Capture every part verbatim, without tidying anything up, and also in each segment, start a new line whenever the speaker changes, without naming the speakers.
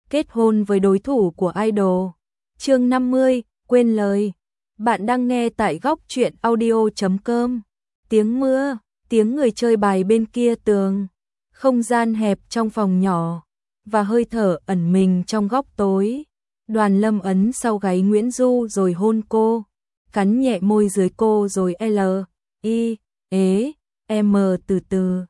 kết hôn với đối thủ của idol. Chương năm mươi, quên lời. Bạn đang nghe tại góc truyện audio chấm com. Tiếng mưa, tiếng người chơi bài bên kia tường, không gian hẹp trong phòng nhỏ và hơi thở ẩn mình trong góc tối. Đoàn Lâm ấn sau gáy Nguyễn Du rồi hôn cô, cắn nhẹ môi dưới cô rồi L, I, ế, M từ từ.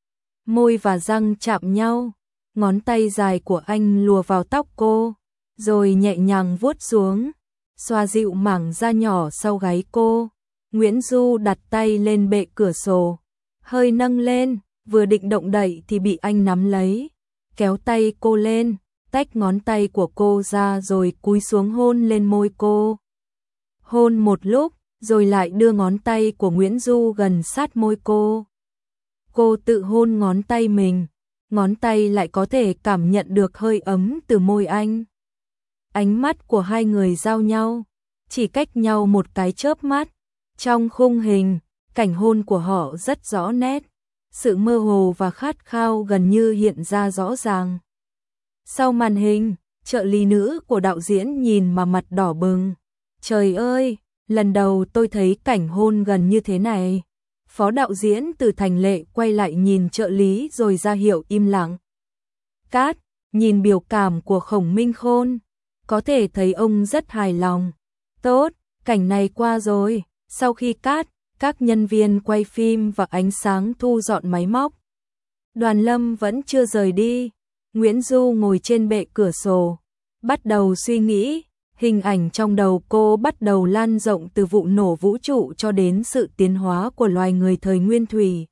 Môi và răng chạm nhau, ngón tay dài của anh lùa vào tóc cô, rồi nhẹ nhàng vuốt xuống, xoa dịu mảng da nhỏ sau gáy cô. Nguyễn Du đặt tay lên bệ cửa sổ, hơi nâng lên, vừa định động đậy thì bị anh nắm lấy, kéo tay cô lên, tách ngón tay của cô ra rồi cúi xuống hôn lên môi cô. Hôn một lúc, rồi lại đưa ngón tay của Nguyễn Du gần sát môi cô. Cô tự hôn ngón tay mình, ngón tay lại có thể cảm nhận được hơi ấm từ môi anh. Ánh mắt của hai người giao nhau, chỉ cách nhau một cái chớp mắt. Trong khung hình, cảnh hôn của họ rất rõ nét, sự mơ hồ và khát khao gần như hiện ra rõ ràng. Sau màn hình, trợ lý nữ của đạo diễn nhìn mà mặt đỏ bừng. Trời ơi, lần đầu tôi thấy cảnh hôn gần như thế này. Phó đạo diễn Từ Thành Lệ quay lại nhìn trợ lý rồi ra hiệu im lặng. Cát, nhìn biểu cảm của Khổng Minh Khôn, có thể thấy ông rất hài lòng. Tốt, cảnh này qua rồi. Sau khi cát, các nhân viên quay phim và ánh sáng thu dọn máy móc. Đoàn Lâm vẫn chưa rời đi. Nguyễn Du ngồi trên bệ cửa sổ, bắt đầu suy nghĩ. Hình ảnh trong đầu cô bắt đầu lan rộng từ vụ nổ vũ trụ cho đến sự tiến hóa của loài người thời nguyên thủy.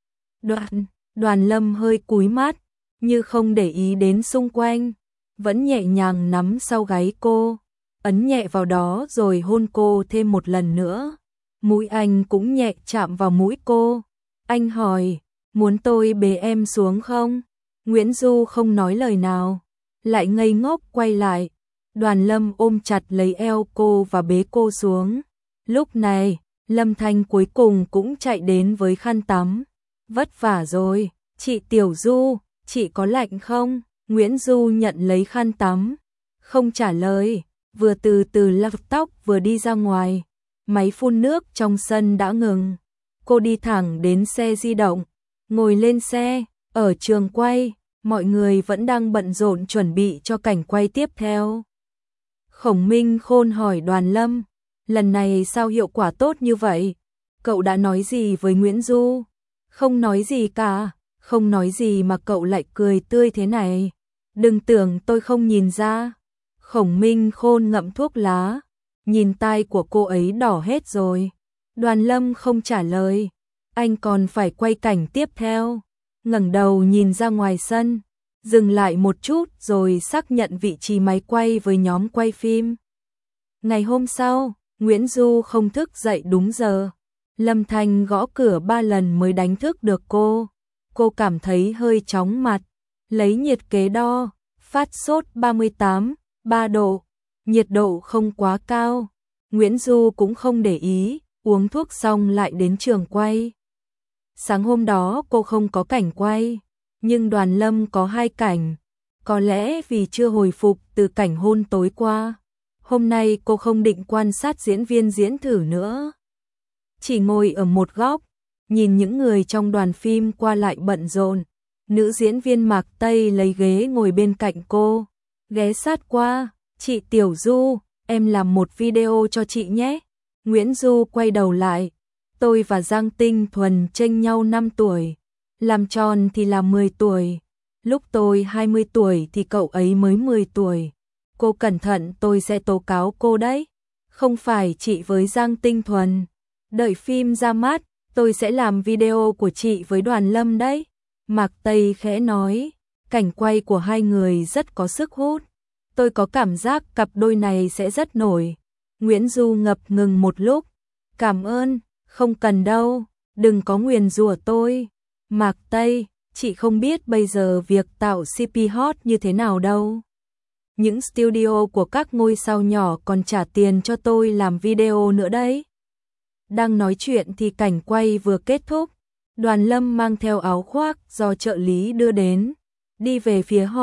Đoàn, Đoàn Lâm hơi cúi mắt, như không để ý đến xung quanh, vẫn nhẹ nhàng nắm sau gáy cô, ấn nhẹ vào đó rồi hôn cô thêm một lần nữa. Mũi anh cũng nhẹ chạm vào mũi cô. Anh hỏi, muốn tôi bế em xuống không? Nguyễn Du không nói lời nào, lại ngây ngốc quay lại. Đoàn Lâm ôm chặt lấy eo cô và bế cô xuống. Lúc này, Lâm Thanh cuối cùng cũng chạy đến với khăn tắm. Vất vả rồi, chị Tiểu Du, chị có lạnh không? Nguyễn Du nhận lấy khăn tắm, không trả lời, vừa từ từ lau tóc vừa đi ra ngoài. Máy phun nước trong sân đã ngừng. Cô đi thẳng đến xe di động, ngồi lên xe. Ở trường quay, mọi người vẫn đang bận rộn chuẩn bị cho cảnh quay tiếp theo. Khổng Minh Khôn hỏi Đoàn Lâm, lần này sao hiệu quả tốt như vậy? Cậu đã nói gì với Nguyễn Du? Không nói gì cả, không nói gì mà cậu lại cười tươi thế này. Đừng tưởng tôi không nhìn ra. Khổng Minh Khôn ngậm thuốc lá, nhìn tai của cô ấy đỏ hết rồi. Đoàn Lâm không trả lời, anh còn phải quay cảnh tiếp theo. Ngẩng đầu nhìn ra ngoài sân, dừng lại một chút rồi xác nhận vị trí máy quay với nhóm quay phim. Ngày hôm sau, Nguyễn Du không thức dậy đúng giờ. Lâm Thanh gõ cửa ba lần mới đánh thức được cô. Cô cảm thấy hơi chóng mặt, lấy nhiệt kế đo, phát sốt ba mươi tám phẩy ba độ, nhiệt độ không quá cao. Nguyễn Du cũng không để ý, uống thuốc xong lại đến trường quay. Sáng hôm đó cô không có cảnh quay, nhưng Đoàn Lâm có hai cảnh. Có lẽ vì chưa hồi phục từ cảnh hôn tối qua, hôm nay cô không định quan sát diễn viên diễn thử nữa. Chỉ ngồi ở một góc, nhìn những người trong đoàn phim qua lại bận rộn. Nữ diễn viên Mạc Tây lấy ghế ngồi bên cạnh cô, ghé sát qua. Chị Tiểu Du, em làm một video cho chị nhé. Nguyễn Du quay đầu lại. Tôi và Giang Tinh Thuần chênh nhau năm tuổi. Làm tròn thì là mười tuổi. Lúc tôi hai mươi tuổi thì cậu ấy mới mười tuổi. Cô cẩn thận tôi sẽ tố cáo cô đấy. Không phải chị với Giang Tinh Thuần. Đợi phim ra mắt, tôi sẽ làm video của chị với Đoàn Lâm đấy. Mạc Tây khẽ nói, cảnh quay của hai người rất có sức hút. Tôi có cảm giác cặp đôi này sẽ rất nổi. Nguyễn Du ngập ngừng một lúc. Cảm ơn, không cần đâu, đừng có nguyền rủa tôi. Mạc Tây, chị không biết bây giờ việc tạo xê pê hot như thế nào đâu. Những studio của các ngôi sao nhỏ còn trả tiền cho tôi làm video nữa đấy. Đang nói chuyện thì cảnh quay vừa kết thúc. Đoàn Lâm mang theo áo khoác do trợ lý đưa đến, đi về phía họ.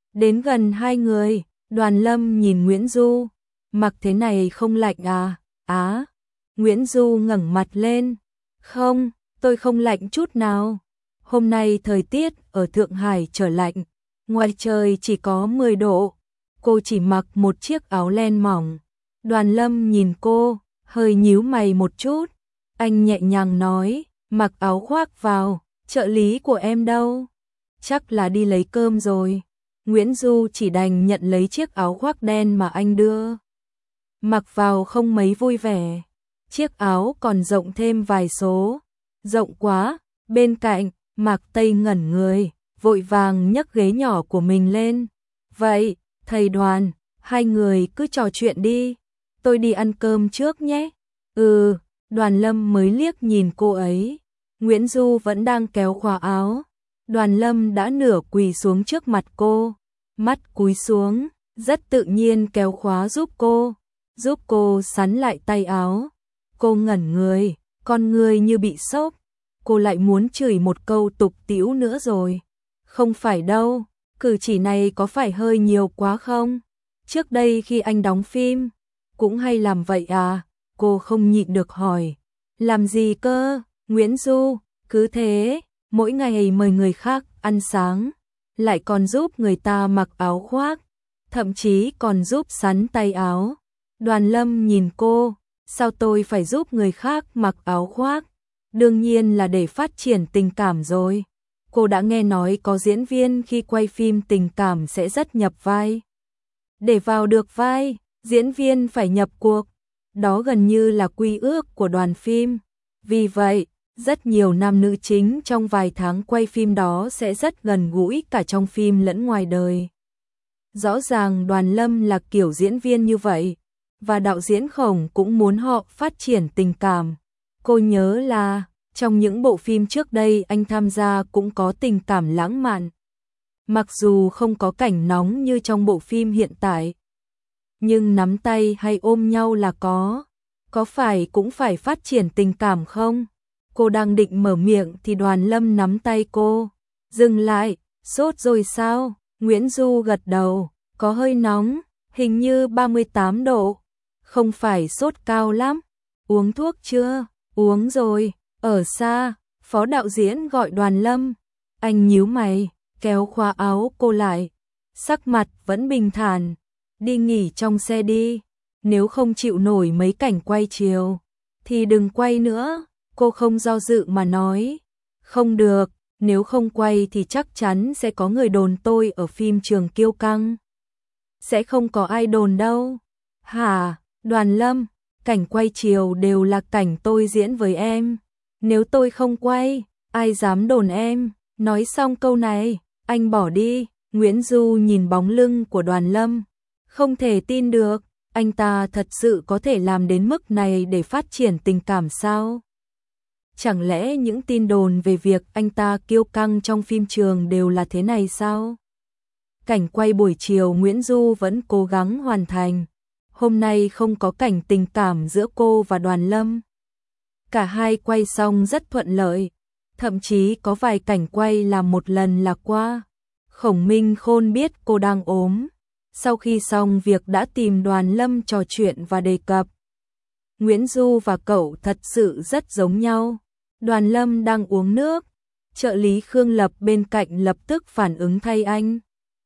Đến gần hai người, Đoàn Lâm nhìn Nguyễn Du, mặc thế này không lạnh à? Á, Nguyễn Du ngẩng mặt lên, không, tôi không lạnh chút nào. Hôm nay thời tiết ở Thượng Hải trở lạnh, ngoài trời chỉ có mười độ. Cô chỉ mặc một chiếc áo len mỏng. Đoàn Lâm nhìn cô, hơi nhíu mày một chút. Anh nhẹ nhàng nói, mặc áo khoác vào, trợ lý của em đâu? Chắc là đi lấy cơm rồi. Nguyễn Du chỉ đành nhận lấy chiếc áo khoác đen mà anh đưa. Mặc vào không mấy vui vẻ. Chiếc áo còn rộng thêm vài số. Rộng quá, bên cạnh, Mạc Tây ngẩn người, vội vàng nhấc ghế nhỏ của mình lên. Vậy, thầy Đoàn, hai người cứ trò chuyện đi. Tôi đi ăn cơm trước nhé. Ừ, Đoàn Lâm mới liếc nhìn cô ấy. Nguyễn Du vẫn đang kéo khóa áo. Đoàn Lâm đã nửa quỳ xuống trước mặt cô. Mắt cúi xuống, rất tự nhiên kéo khóa giúp cô. Giúp cô sắn lại tay áo. Cô ngẩn người, con người như bị sốc. Cô lại muốn chửi một câu tục tĩu nữa rồi. Không phải đâu, cử chỉ này có phải hơi nhiều quá không? Trước đây khi anh đóng phim, cũng hay làm vậy à? Cô không nhịn được hỏi. Làm gì cơ? Nguyễn Du, cứ thế, mỗi ngày mời người khác ăn sáng, lại còn giúp người ta mặc áo khoác, thậm chí còn giúp sắn tay áo. Đoàn Lâm nhìn cô, sao tôi phải giúp người khác mặc áo khoác? Đương nhiên là để phát triển tình cảm rồi. Cô đã nghe nói có diễn viên khi quay phim tình cảm sẽ rất nhập vai. Để vào được vai, diễn viên phải nhập cuộc. Đó gần như là quy ước của đoàn phim. Vì vậy, rất nhiều nam nữ chính trong vài tháng quay phim đó sẽ rất gần gũi cả trong phim lẫn ngoài đời. Rõ ràng Đoàn Lâm là kiểu diễn viên như vậy, và đạo diễn Khổng cũng muốn họ phát triển tình cảm. Cô nhớ là, trong những bộ phim trước đây anh tham gia cũng có tình cảm lãng mạn. Mặc dù không có cảnh nóng như trong bộ phim hiện tại, nhưng nắm tay hay ôm nhau là có. Có phải cũng phải phát triển tình cảm không? Cô đang định mở miệng thì Đoàn Lâm nắm tay cô. Dừng lại, sốt rồi sao? Nguyễn Du gật đầu, có hơi nóng, hình như ba mươi tám độ. Không phải sốt cao lắm. Uống thuốc chưa? Uống rồi. Ở xa, phó đạo diễn gọi Đoàn Lâm. Anh nhíu mày, kéo khóa áo cô lại. Sắc mặt vẫn bình thản. Đi nghỉ trong xe đi. Nếu không chịu nổi mấy cảnh quay chiều, thì đừng quay nữa. Cô không do dự mà nói. Không được, nếu không quay thì chắc chắn sẽ có người đồn tôi ở phim Trường Kiêu Căng. Sẽ không có ai đồn đâu. Hả, Đoàn Lâm, cảnh quay chiều đều là cảnh tôi diễn với em. Nếu tôi không quay, ai dám đồn em? Nói xong câu này, anh bỏ đi. Nguyễn Du nhìn bóng lưng của Đoàn Lâm, không thể tin được. Anh ta thật sự có thể làm đến mức này để phát triển tình cảm sao? Chẳng lẽ những tin đồn về việc anh ta kiêu căng trong phim Trường đều là thế này sao? Cảnh quay buổi chiều Nguyễn Du vẫn cố gắng hoàn thành. Hôm nay không có cảnh tình cảm giữa cô và Đoàn Lâm. Cả hai quay xong rất thuận lợi, thậm chí có vài cảnh quay làm một lần là qua. Khổng Minh Khôn biết cô đang ốm. Sau khi xong việc đã tìm Đoàn Lâm trò chuyện và đề cập. Nguyễn Du và cậu thật sự rất giống nhau. Đoàn Lâm đang uống nước. Trợ lý Khương Lập bên cạnh lập tức phản ứng thay anh.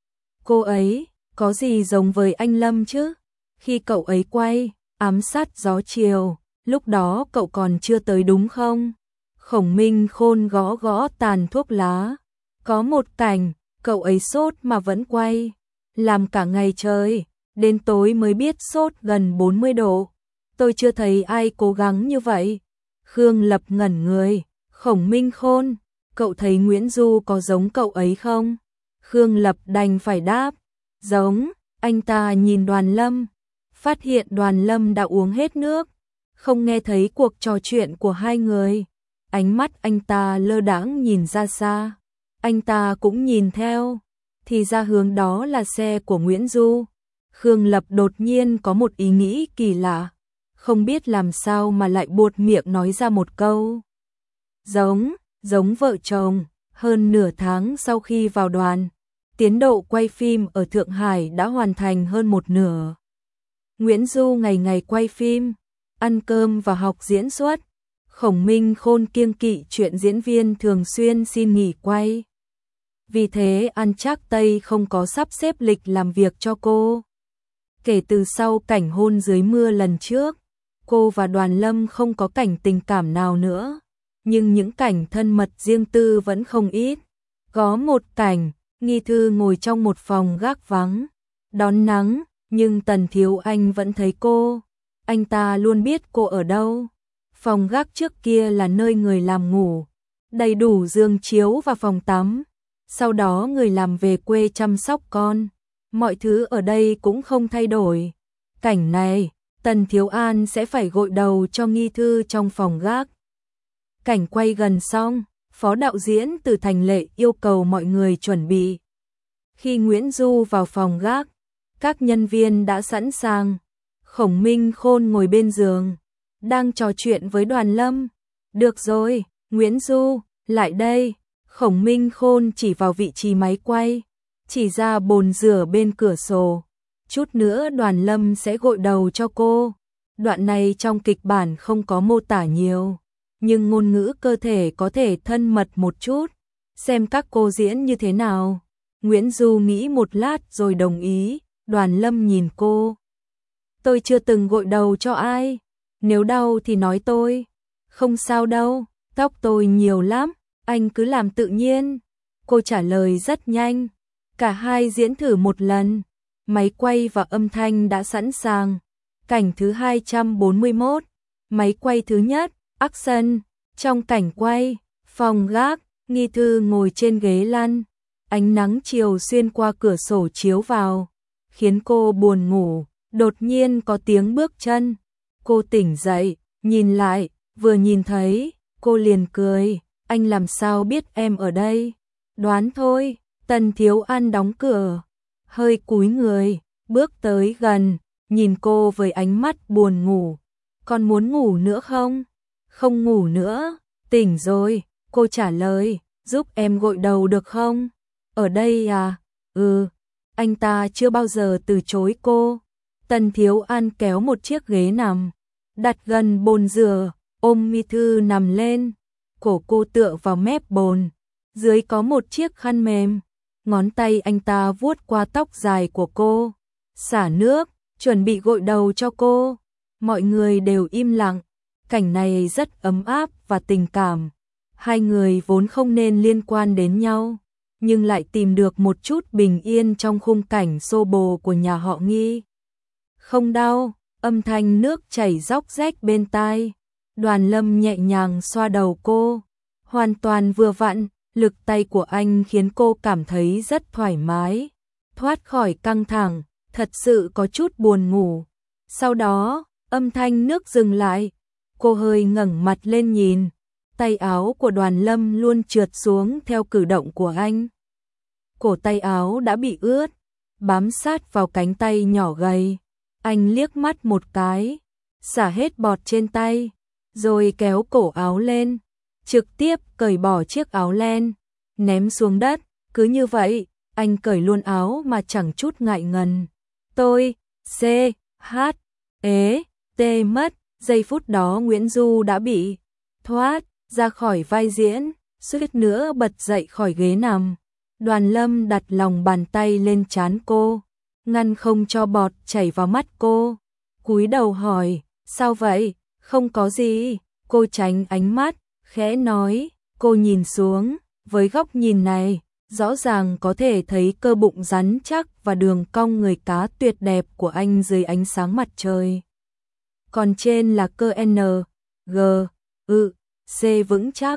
Cô ấy, có gì giống với anh Lâm chứ? Khi cậu ấy quay, ám sát gió chiều, lúc đó cậu còn chưa tới đúng không? Khổng Minh Khôn gõ gõ tàn thuốc lá. Có một cảnh, cậu ấy sốt mà vẫn quay. Làm cả ngày trời, đến tối mới biết sốt gần bốn mươi độ. Tôi chưa thấy ai cố gắng như vậy. Khương Lập ngẩn người. Khổng Minh Khôn, cậu thấy Nguyễn Du có giống cậu ấy không? Khương Lập đành phải đáp. Giống. Anh ta nhìn Đoàn Lâm, phát hiện Đoàn Lâm đã uống hết nước, không nghe thấy cuộc trò chuyện của hai người. Ánh mắt anh ta lơ đãng nhìn ra xa. Anh ta cũng nhìn theo. Thì ra hướng đó là xe của Nguyễn Du. Khương Lập đột nhiên có một ý nghĩ kỳ lạ, không biết làm sao mà lại buột miệng nói ra một câu. Giống, giống vợ chồng. Hơn nửa tháng sau khi vào đoàn, Tiến độ quay phim ở Thượng Hải đã hoàn thành hơn một nửa. Nguyễn Du ngày ngày quay phim, ăn cơm và học diễn xuất. Khổng Minh Khôn kiêng kỵ chuyện diễn viên thường xuyên xin nghỉ quay. Vì thế An Trác Tây không có sắp xếp lịch làm việc cho cô. Kể từ sau cảnh hôn dưới mưa lần trước, cô và Đoàn Lâm không có cảnh tình cảm nào nữa. Nhưng những cảnh thân mật riêng tư vẫn không ít. Có một cảnh, Nghi Thư ngồi trong một phòng gác vắng, đón nắng, nhưng Tần Thiếu Anh vẫn thấy cô. Anh ta luôn biết cô ở đâu. Phòng gác trước kia là nơi người làm ngủ, đầy đủ giường chiếu và phòng tắm. Sau đó người làm về quê chăm sóc con. Mọi thứ ở đây cũng không thay đổi. Cảnh này, Tần Thiếu An sẽ phải gội đầu cho Nghi Thư trong phòng gác. Cảnh quay gần xong, phó đạo diễn Từ Thành Lệ yêu cầu mọi người chuẩn bị. Khi Nguyễn Du vào phòng gác, các nhân viên đã sẵn sàng. Khổng Minh Khôn ngồi bên giường, đang trò chuyện với Đoàn Lâm. Được rồi, Nguyễn Du, lại đây. Khổng Minh Khôn chỉ vào vị trí máy quay, chỉ ra bồn rửa bên cửa sổ. Chút nữa Đoàn Lâm sẽ gội đầu cho cô. Đoạn này trong kịch bản không có mô tả nhiều, nhưng ngôn ngữ cơ thể có thể thân mật một chút. Xem các cô diễn như thế nào. Nguyễn Du nghĩ một lát rồi đồng ý. Đoàn Lâm nhìn cô. Tôi chưa từng gội đầu cho ai. Nếu đau thì nói tôi. Không sao đâu, tóc tôi nhiều lắm, anh cứ làm tự nhiên. Cô trả lời rất nhanh. Cả hai diễn thử một lần. Máy quay và âm thanh đã sẵn sàng. Cảnh thứ hai trăm bốn mươi mốt. Máy quay thứ nhất, action. Trong cảnh quay, phòng gác, Nghi Thư ngồi trên ghế lăn. Ánh nắng chiều xuyên qua cửa sổ chiếu vào, khiến cô buồn ngủ. Đột nhiên có tiếng bước chân. Cô tỉnh dậy, nhìn lại, vừa nhìn thấy, cô liền cười. Anh làm sao biết em ở đây? Đoán thôi. Tần Thiếu An đóng cửa, hơi cúi người, bước tới gần, nhìn cô với ánh mắt buồn ngủ. Còn muốn ngủ nữa không? Không ngủ nữa, tỉnh rồi. Cô trả lời, giúp em gội đầu được không? Ở đây à? Ừ. Anh ta chưa bao giờ từ chối cô. Tần Thiếu An kéo một chiếc ghế nằm, đặt gần bồn rửa, ôm Nghi Thư nằm lên. Cổ cô tựa vào mép bồn, dưới có một chiếc khăn mềm. Ngón tay anh ta vuốt qua tóc dài của cô, xả nước, chuẩn bị gội đầu cho cô. Mọi người đều im lặng. Cảnh này rất ấm áp và tình cảm. Hai người vốn không nên liên quan đến nhau, nhưng lại tìm được một chút bình yên trong khung cảnh xô bồ của nhà họ Nghi. Không đau, âm thanh nước chảy róc rách bên tai. Đoàn Lâm nhẹ nhàng xoa đầu cô, hoàn toàn vừa vặn. Lực tay của anh khiến cô cảm thấy rất thoải mái, thoát khỏi căng thẳng, thật sự có chút buồn ngủ. Sau đó, âm thanh nước dừng lại, cô hơi ngẩng mặt lên nhìn, tay áo của Đoàn Lâm luôn trượt xuống theo cử động của anh. Cổ tay áo đã bị ướt, bám sát vào cánh tay nhỏ gầy. Anh liếc mắt một cái, xả hết bọt trên tay, rồi kéo cổ áo lên. Trực tiếp cởi bỏ chiếc áo len, ném xuống đất. Cứ như vậy, anh cởi luôn áo mà chẳng chút ngại ngần. Tôi, C, H, ế, T mất. Giây phút đó Nguyễn Du đã bị thoát ra khỏi vai diễn, suýt nữa bật dậy khỏi ghế nằm. Đoàn Lâm đặt lòng bàn tay lên trán cô, ngăn không cho bọt chảy vào mắt cô. Cúi đầu hỏi, sao vậy? Không có gì. Cô tránh ánh mắt, khẽ nói. Cô nhìn xuống, với góc nhìn này, rõ ràng có thể thấy cơ bụng rắn chắc và đường cong người cá tuyệt đẹp của anh dưới ánh sáng mặt trời. Còn trên là cơ N, G, ư, C vững chắc.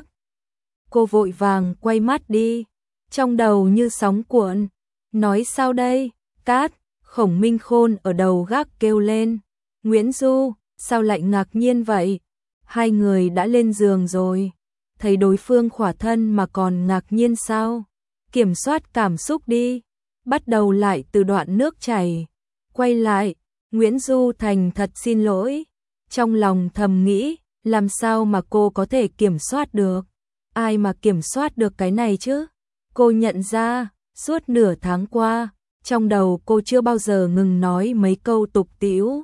Cô vội vàng quay mắt đi, trong đầu như sóng cuộn. Nói sao đây? Cát. Khổng Minh Khôn ở đầu gác kêu lên. Nguyễn Du, sao lại ngạc nhiên vậy? Hai người đã lên giường rồi, thấy đối phương khỏa thân mà còn ngạc nhiên sao? Kiểm soát cảm xúc đi. Bắt đầu lại từ đoạn nước chảy. Quay lại, Nguyễn Du thành thật xin lỗi. Trong lòng thầm nghĩ, làm sao mà cô có thể kiểm soát được? Ai mà kiểm soát được cái này chứ? Cô nhận ra, Suốt nửa tháng qua, trong đầu cô chưa bao giờ ngừng nói mấy câu tục tĩu.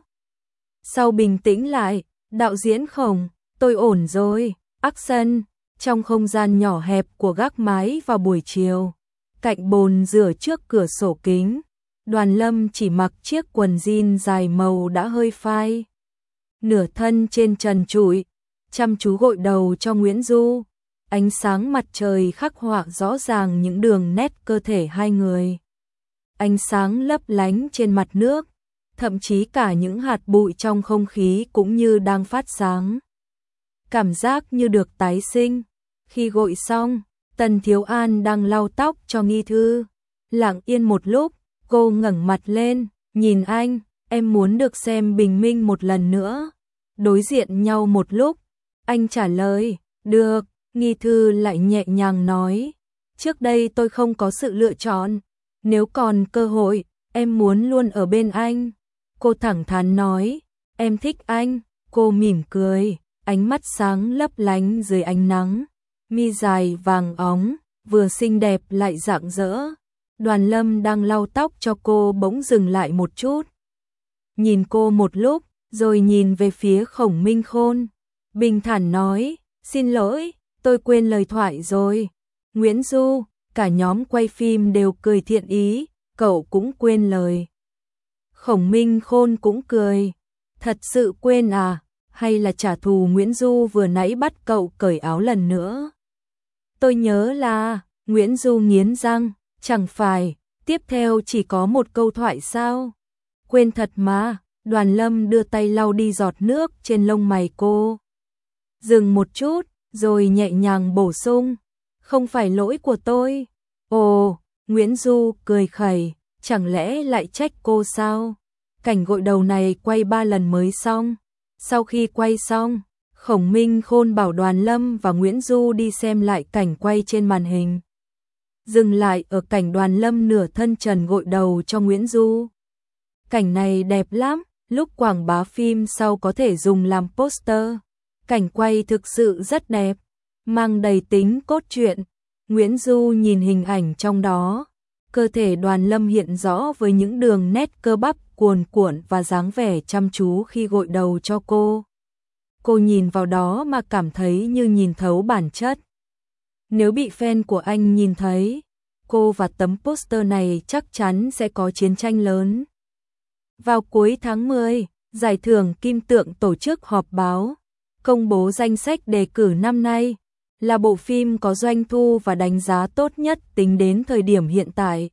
Sau bình tĩnh lại, đạo diễn Khổng, tôi ổn rồi, action, trong không gian nhỏ hẹp của gác mái vào buổi chiều. Cạnh bồn rửa trước cửa sổ kính, Đoàn Lâm chỉ mặc chiếc quần jean dài màu đã hơi phai. Nửa thân trên trần trụi, chăm chú gội đầu cho Nguyễn Du. Ánh sáng mặt trời khắc họa rõ ràng những đường nét cơ thể hai người. Ánh sáng lấp lánh trên mặt nước, thậm chí cả những hạt bụi trong không khí cũng như đang phát sáng. Cảm giác như được tái sinh. Khi gội xong, Tần Thiếu An đang lau tóc cho Nghi Thư. Lặng yên một lúc, cô ngẩng mặt lên, nhìn anh, em muốn được xem bình minh một lần nữa. Đối diện nhau một lúc, anh trả lời, được. Nghi Thư lại nhẹ nhàng nói, trước đây tôi không có sự lựa chọn, nếu còn cơ hội, em muốn luôn ở bên anh. Cô thẳng thắn nói, em thích anh. Cô mỉm cười, ánh mắt sáng lấp lánh dưới ánh nắng, mi dài vàng óng, vừa xinh đẹp lại rạng rỡ. Đoàn Lâm đang lau tóc cho cô bỗng dừng lại một chút. Nhìn cô một lúc, rồi nhìn về phía Khổng Minh Khôn. Bình thản nói, xin lỗi, tôi quên lời thoại rồi. Nguyễn Du, cả nhóm quay phim đều cười thiện ý, cậu cũng quên lời. Khổng Minh Khôn cũng cười, thật sự quên à, hay là trả thù Nguyễn Du vừa nãy bắt cậu cởi áo lần nữa. Tôi nhớ là, Nguyễn Du nghiến răng, chẳng phải, tiếp theo chỉ có một câu thoại sao? Quên thật mà. Đoàn Lâm đưa tay lau đi giọt nước trên lông mày cô. Dừng một chút, rồi nhẹ nhàng bổ sung, không phải lỗi của tôi. Ồ, Nguyễn Du cười khẩy, chẳng lẽ lại trách cô sao? Cảnh gội đầu này quay ba lần mới xong. Sau khi quay xong, Khổng Minh Khôn bảo Đoàn Lâm và Nguyễn Du đi xem lại cảnh quay trên màn hình. Dừng lại ở cảnh Đoàn Lâm nửa thân trần gội đầu cho Nguyễn Du. Cảnh này đẹp lắm, lúc quảng bá phim sau có thể dùng làm poster. Cảnh quay thực sự rất đẹp, mang đầy tính cốt truyện. Nguyễn Du nhìn hình ảnh trong đó, cơ thể Đoàn Lâm hiện rõ với những đường nét cơ bắp cuồn cuộn và dáng vẻ chăm chú khi gội đầu cho cô. Cô nhìn vào đó mà cảm thấy như nhìn thấu bản chất. Nếu bị fan của anh nhìn thấy, cô và tấm poster này chắc chắn sẽ có chiến tranh lớn. Vào cuối tháng mười, Giải thưởng Kim Tượng tổ chức họp báo, công bố danh sách đề cử năm nay, là bộ phim có doanh thu và đánh giá tốt nhất tính đến thời điểm hiện tại.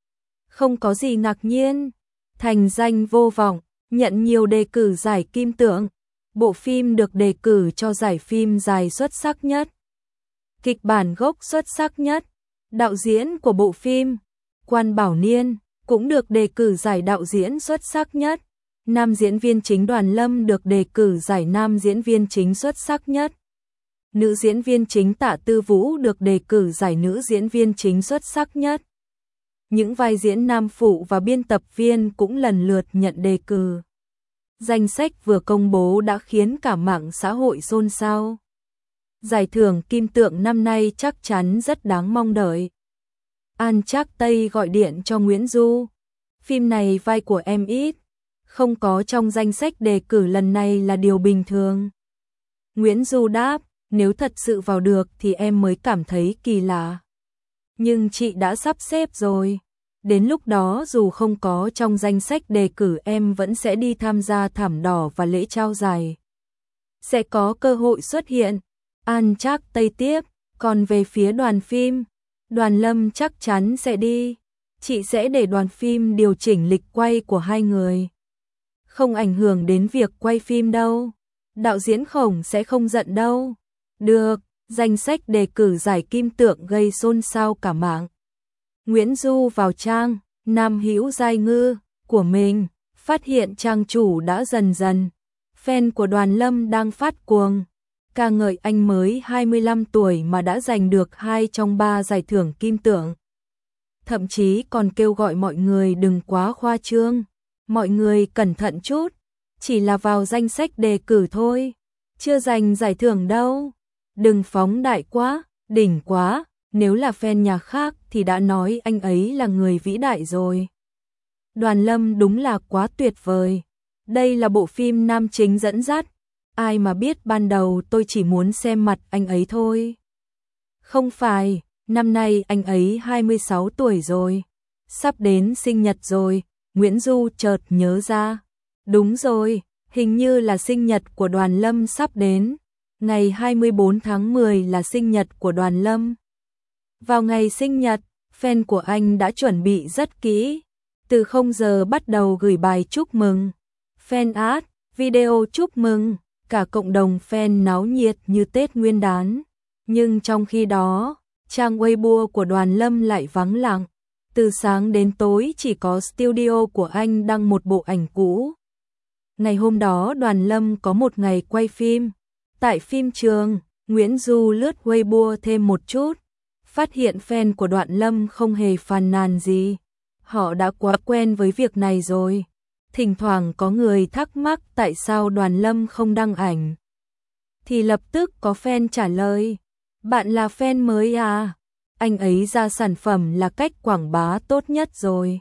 Không có gì ngạc nhiên, thành danh vô vọng, nhận nhiều đề cử giải Kim Tượng. Bộ phim được đề cử cho giải phim dài xuất sắc nhất, kịch bản gốc xuất sắc nhất. Đạo diễn của bộ phim, Quan Bảo Niên, cũng được đề cử giải đạo diễn xuất sắc nhất. Nam diễn viên chính Đoàn Lâm được đề cử giải nam diễn viên chính xuất sắc nhất. Nữ diễn viên chính Tạ Tư Vũ được đề cử giải nữ diễn viên chính xuất sắc nhất. Những vai diễn nam phụ và biên tập viên cũng lần lượt nhận đề cử. Danh sách vừa công bố đã khiến cả mạng xã hội xôn xao. Giải thưởng Kim Tượng năm nay chắc chắn rất đáng mong đợi. An Trác Tây gọi điện cho Nguyễn Du. Phim này vai của em ít, không có trong danh sách đề cử lần này là điều bình thường. Nguyễn Du đáp, nếu thật sự vào được thì em mới cảm thấy kỳ lạ. Nhưng chị đã sắp xếp rồi. Đến lúc đó dù không có trong danh sách đề cử em vẫn sẽ đi tham gia thảm đỏ và lễ trao giải. Sẽ có cơ hội xuất hiện. An Trác Tây tiếp, còn về phía đoàn phim, Đoàn Lâm chắc chắn sẽ đi. Chị sẽ để đoàn phim điều chỉnh lịch quay của hai người. Không ảnh hưởng đến việc quay phim đâu. Đạo diễn Khổng sẽ không giận đâu. Được, danh sách đề cử giải Kim Tượng gây xôn xao cả mạng. Nguyễn Du vào trang Nam Hữu Giai Ngư của mình, phát hiện trang chủ đã dần dần. Fan của Đoàn Lâm đang phát cuồng, ca ngợi anh mới hai mươi lăm tuổi mà đã giành được hai trong ba giải thưởng Kim Tượng. Thậm chí còn kêu gọi mọi người đừng quá khoa trương, mọi người cẩn thận chút, chỉ là vào danh sách đề cử thôi, chưa giành giải thưởng đâu. Đừng phóng đại quá, đỉnh quá, nếu là fan nhà khác thì đã nói anh ấy là người vĩ đại rồi. Đoàn Lâm đúng là quá tuyệt vời. Đây là bộ phim nam chính dẫn dắt. Ai mà biết ban đầu tôi chỉ muốn xem mặt anh ấy thôi. Không phải, năm nay anh ấy hai mươi sáu tuổi rồi. Sắp đến sinh nhật rồi, Nguyễn Du chợt nhớ ra. Đúng rồi, hình như là sinh nhật của Đoàn Lâm sắp đến. Ngày hai mươi bốn tháng mười là sinh nhật của Đoàn Lâm. Vào ngày sinh nhật, fan của anh đã chuẩn bị rất kỹ. Từ không giờ bắt đầu gửi bài chúc mừng, fan art, video chúc mừng, cả cộng đồng fan náo nhiệt như Tết Nguyên đán. Nhưng trong khi đó, trang Weibo của Đoàn Lâm lại vắng lặng. Từ sáng đến tối chỉ có studio của anh đăng một bộ ảnh cũ. Ngày hôm đó Đoàn Lâm có một ngày quay phim. Tại phim trường, Nguyễn Du lướt Weibo thêm một chút, phát hiện fan của Đoàn Lâm không hề phàn nàn gì. Họ đã quá quen với việc này rồi. Thỉnh thoảng có người thắc mắc tại sao Đoàn Lâm không đăng ảnh. Thì lập tức có fan trả lời, bạn là fan mới à? Anh ấy ra sản phẩm là cách quảng bá tốt nhất rồi.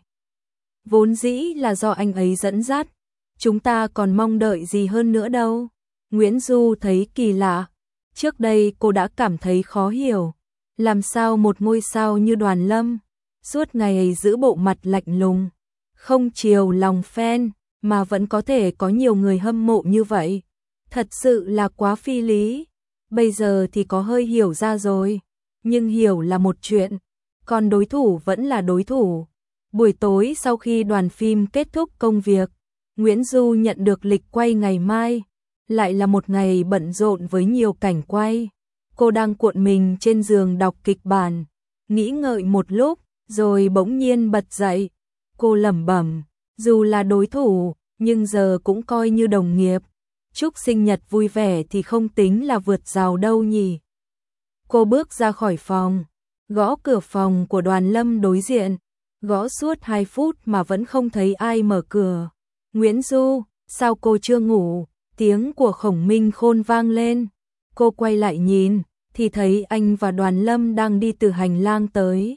Vốn dĩ là do anh ấy dẫn dắt, chúng ta còn mong đợi gì hơn nữa đâu. Nguyễn Du thấy kỳ lạ. Trước đây cô đã cảm thấy khó hiểu. Làm sao một ngôi sao như Đoàn Lâm suốt ngày giữ bộ mặt lạnh lùng, không chiều lòng fan, mà vẫn có thể có nhiều người hâm mộ như vậy. Thật sự là quá phi lý. Bây giờ thì có hơi hiểu ra rồi. Nhưng hiểu là một chuyện, còn đối thủ vẫn là đối thủ. Buổi tối sau khi đoàn phim kết thúc công việc, Nguyễn Du nhận được lịch quay ngày mai. Lại là một ngày bận rộn với nhiều cảnh quay. Cô đang cuộn mình trên giường đọc kịch bản, nghĩ ngợi một lúc, rồi bỗng nhiên bật dậy. Cô lẩm bẩm, dù là đối thủ, nhưng giờ cũng coi như đồng nghiệp. Chúc sinh nhật vui vẻ thì không tính là vượt rào đâu nhỉ. Cô bước ra khỏi phòng, gõ cửa phòng của Đoàn Lâm đối diện, gõ suốt hai phút mà vẫn không thấy ai mở cửa. Nguyễn Du, sao cô chưa ngủ? Tiếng của Khổng Minh Khôn vang lên. Cô quay lại nhìn, thì thấy anh và Đoàn Lâm đang đi từ hành lang tới.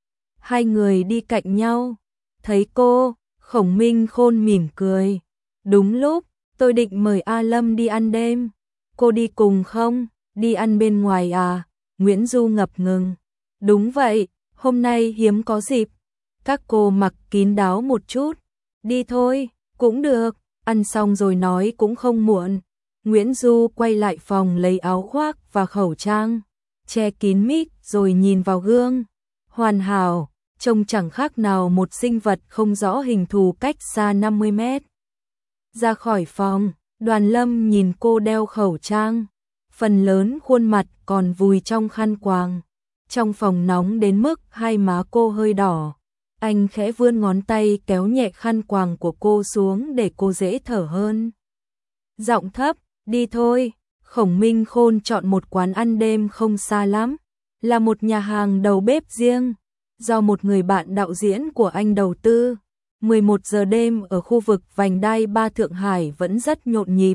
Hai người đi cạnh nhau. Thấy cô, Khổng Minh Khôn mỉm cười. Đúng lúc, tôi định mời A Lâm đi ăn đêm. Cô đi cùng không? Đi ăn bên ngoài à? Nguyễn Du ngập ngừng. Đúng vậy, hôm nay hiếm có dịp. Các cô mặc kín đáo một chút. Đi thôi, cũng được. Ăn xong rồi nói cũng không muộn. Nguyễn Du quay lại phòng lấy áo khoác và khẩu trang, che kín mic rồi nhìn vào gương. Hoàn hảo, trông chẳng khác nào một sinh vật không rõ hình thù cách xa năm mươi mét. Ra khỏi phòng, Đoàn Lâm nhìn cô đeo khẩu trang, phần lớn khuôn mặt còn vùi trong khăn quàng. Trong phòng nóng đến mức hai má cô hơi đỏ. Anh khẽ vươn ngón tay kéo nhẹ khăn quàng của cô xuống để cô dễ thở hơn. Giọng thấp, đi thôi. Khổng Minh Khôn chọn một quán ăn đêm không xa lắm, là một nhà hàng đầu bếp riêng, do một người bạn đạo diễn của anh đầu tư. mười một giờ đêm ở khu vực vành đai ba Thượng Hải vẫn rất nhộn nhịp.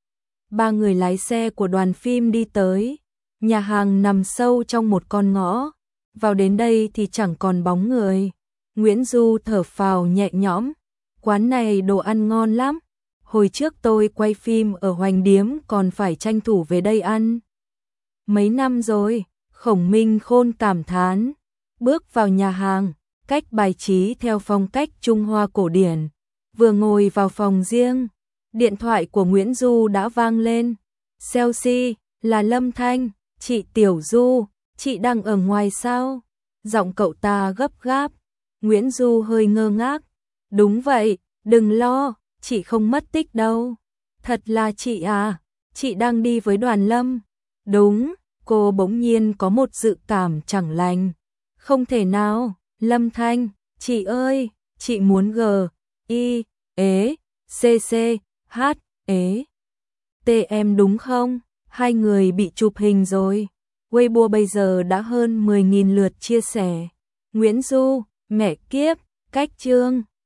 Ba người lái xe của đoàn phim đi tới. Nhà hàng nằm sâu trong một con ngõ. Vào đến đây thì chẳng còn bóng người. Nguyễn Du thở phào nhẹ nhõm. Quán này đồ ăn ngon lắm. Hồi trước tôi quay phim ở Hoành Điếm còn phải tranh thủ về đây ăn. Mấy năm rồi, Khổng Minh Khôn cảm thán. Bước vào nhà hàng, cách bài trí theo phong cách Trung Hoa cổ điển. Vừa ngồi vào phòng riêng, điện thoại của Nguyễn Du đã vang lên. Selfie, là Lâm Thanh, chị Tiểu Du, chị đang ở ngoài sao? Giọng cậu ta gấp gáp. Nguyễn Du hơi ngơ ngác. Đúng vậy, đừng lo, chị không mất tích đâu. Thật là chị à, chị đang đi với Đoàn Lâm. Đúng, cô bỗng nhiên có một dự cảm chẳng lành. Không thể nào, Lâm Thanh, chị ơi, chị muốn G, I, ế, C, C, H, ế. T em đúng không? Hai người bị chụp hình rồi. Weibo bây giờ đã hơn mười nghìn lượt chia sẻ. Nguyễn Du, mẹ kiếp, cách chương.